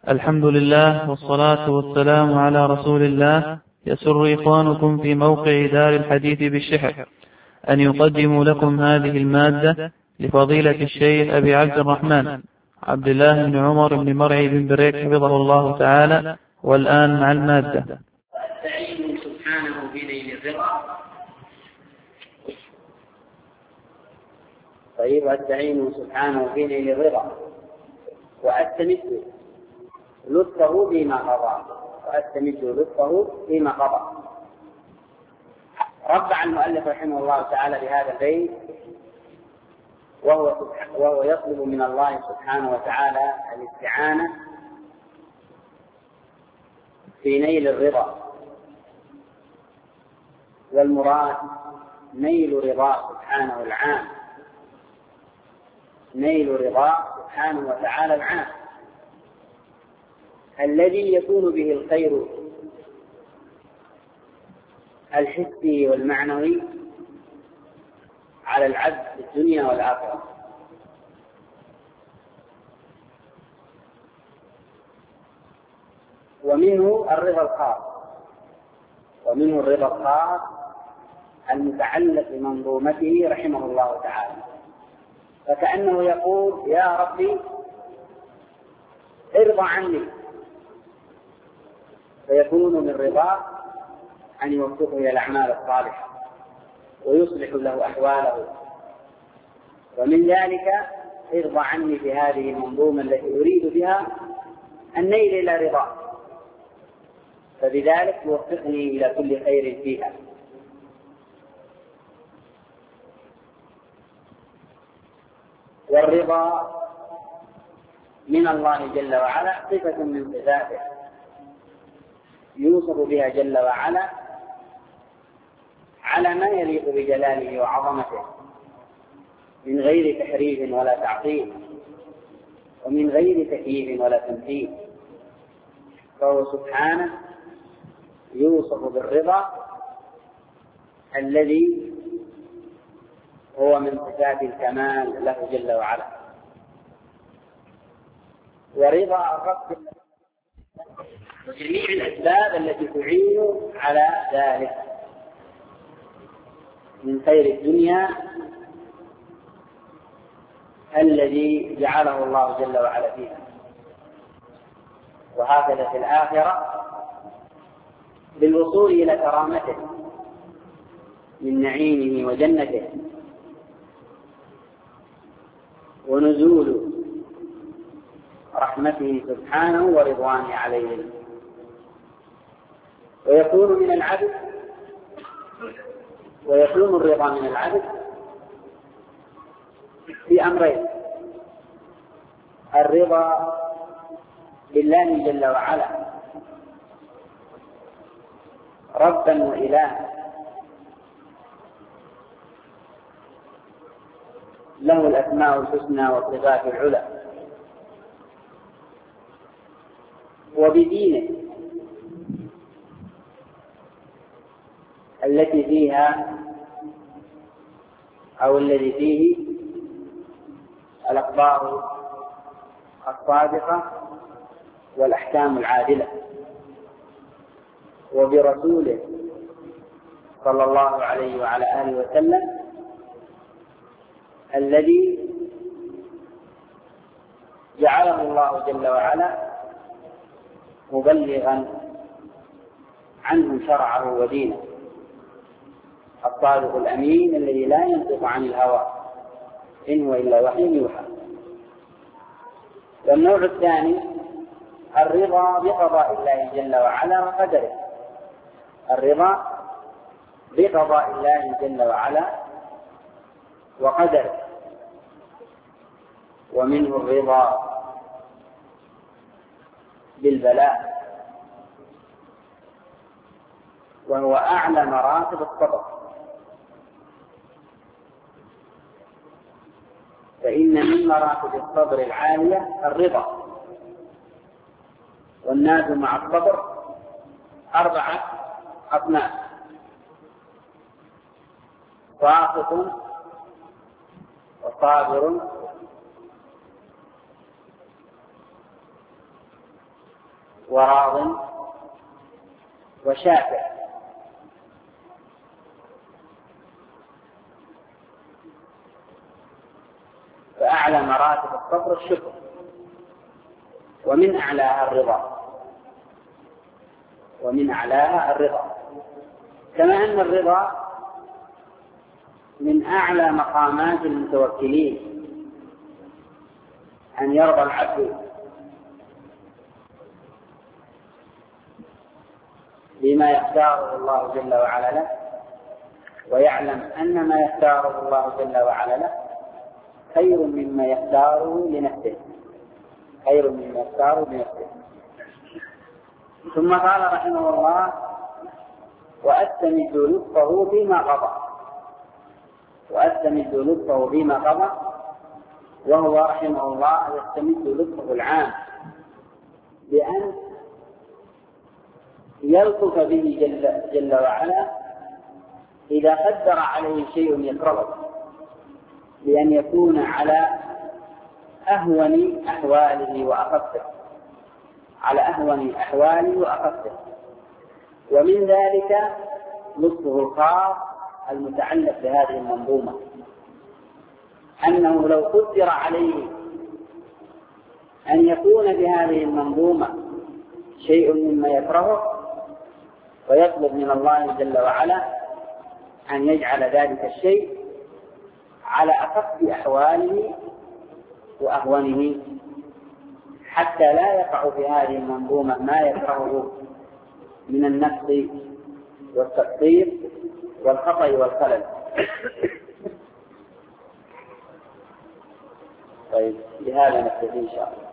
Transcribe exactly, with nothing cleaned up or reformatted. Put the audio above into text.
الحمد لله والصلاة والسلام على رسول الله. يسر إخوانكم في موقع دار الحديث بالشحر أن يقدموا لكم هذه المادة لفضيلة الشيخ أبي عبد الرحمن عبد الله بن عمر بن مرعي بن بريك حفظه الله تعالى. والآن مع المادة. أستعين سبحانه بنيل الرضا. طيب، أستعين سبحانه بنيل الرضا وأستمد لطفه فيما قضى وأستمد لطفه فيما قضى. رفع المؤلف رحمه الله تعالى بهذا البيت وهو, وهو يطلب من الله سبحانه وتعالى الاستعانة في نيل الرضا، والمراد نيل رضاه سبحانه العام، نيل رضاه سبحانه وتعالى العام الذي يكون به الخير الحسي والمعنوي على العبد في الدنيا والآخرة. ومنه الرضا الخاص ومنه الرضا الخاص المتعلق بمنظومته رحمه الله تعالى، فكأنه يقول: يا ربي ارضى عني، فيكون من رضاه أن يوفقه إلى الأعمال الصالحة ويصلح له أحواله. ومن ذلك ارضى عني في هذه المنظومة التي أريد بها النيل إلى رضاه، فبذلك يوفقني إلى كل خير فيها. والرضا من الله جل وعلا صفة من صفاته يوصف بها جل وعلا على ما يليق بجلاله وعظمته، من غير تحريف ولا تعطيل، ومن غير تكييف ولا تمثيل. فهو سبحانه يوصف بالرضا الذي هو من صفات الكمال له جل وعلا. ورضا الرب وجميع الأسباب التي تعين على ذلك من خير الدنيا الذي جعله الله جل وعلا فيها، وهكذا في الآخرة بالوصول إلى كرامته من نعيمه وجنته، ونزول رحمته سبحانه ورضوانه عليهم. ويكون من العبد ويكون الرضا من العبد في أمرين: الرضا بالله جل وعلا ربا وإلها له الأسماء الحسنى والصفات العلى، وبدينه التي فيها أو الذي فيه الأخبار الصادقة والأحكام العادلة، وبرسوله صلى الله عليه وعلى آله وسلم الذي جعله الله جل وعلا مبلغا عنه شرعه ودينه، الصادق الأمين الذي لا ينطق عن الهوى إن هو إلا وحي يوحى. والنوع الثاني الرضا بقضاء الله جل وعلا وقدره، الرضا بقضاء الله جل وعلا وقدره. ومنه الرضا بالبلاء، وهو أعلى مراتب الصبر، فإن من مراتب الصبر العالية الرضا. والناس مع الصبر أربعة أصناف: ساخط وصابر وراض وشاكر. فأعلى مراتب الصبر الشكر، ومن أعلاها الرضا، ومن أعلاها الرضا، كما أن الرضا من أعلى مقامات المتوكلين، أن يرضى العبد بما يختاره الله جل وعلا له، ويعلم أن ما يختاره الله جل وعلا له خير مما يختاره لنفسه، خير مما يختاره لنفسه. ثم قال رحمه الله: وأستمد لطفه فيما قضى، وأستمد لطفه فيما قضى، وهو رحمه الله يستمد لطفه العام بأن يلطف به جل, جل وعلا إذا قدر عليه شيء يكرهه، بأن يكون على أهون أحواله وأخفه، على أهون أحواله وأخفه. ومن ذلك لطفه الخاص المتعلق بهذه المنظومة، أنه لو قدر عليه أن يكون بهذه المنظومة شيء مما يكرهه، ويطلب من الله جل وعلا أن يجعل ذلك الشيء على أخف أحواله وأهونه، حتى لا يقع في هذه المنظومة ما يكرهه من النقص والتقصير والخطأ والخلل. طيب، بهذا نكتفي إن شاء الله.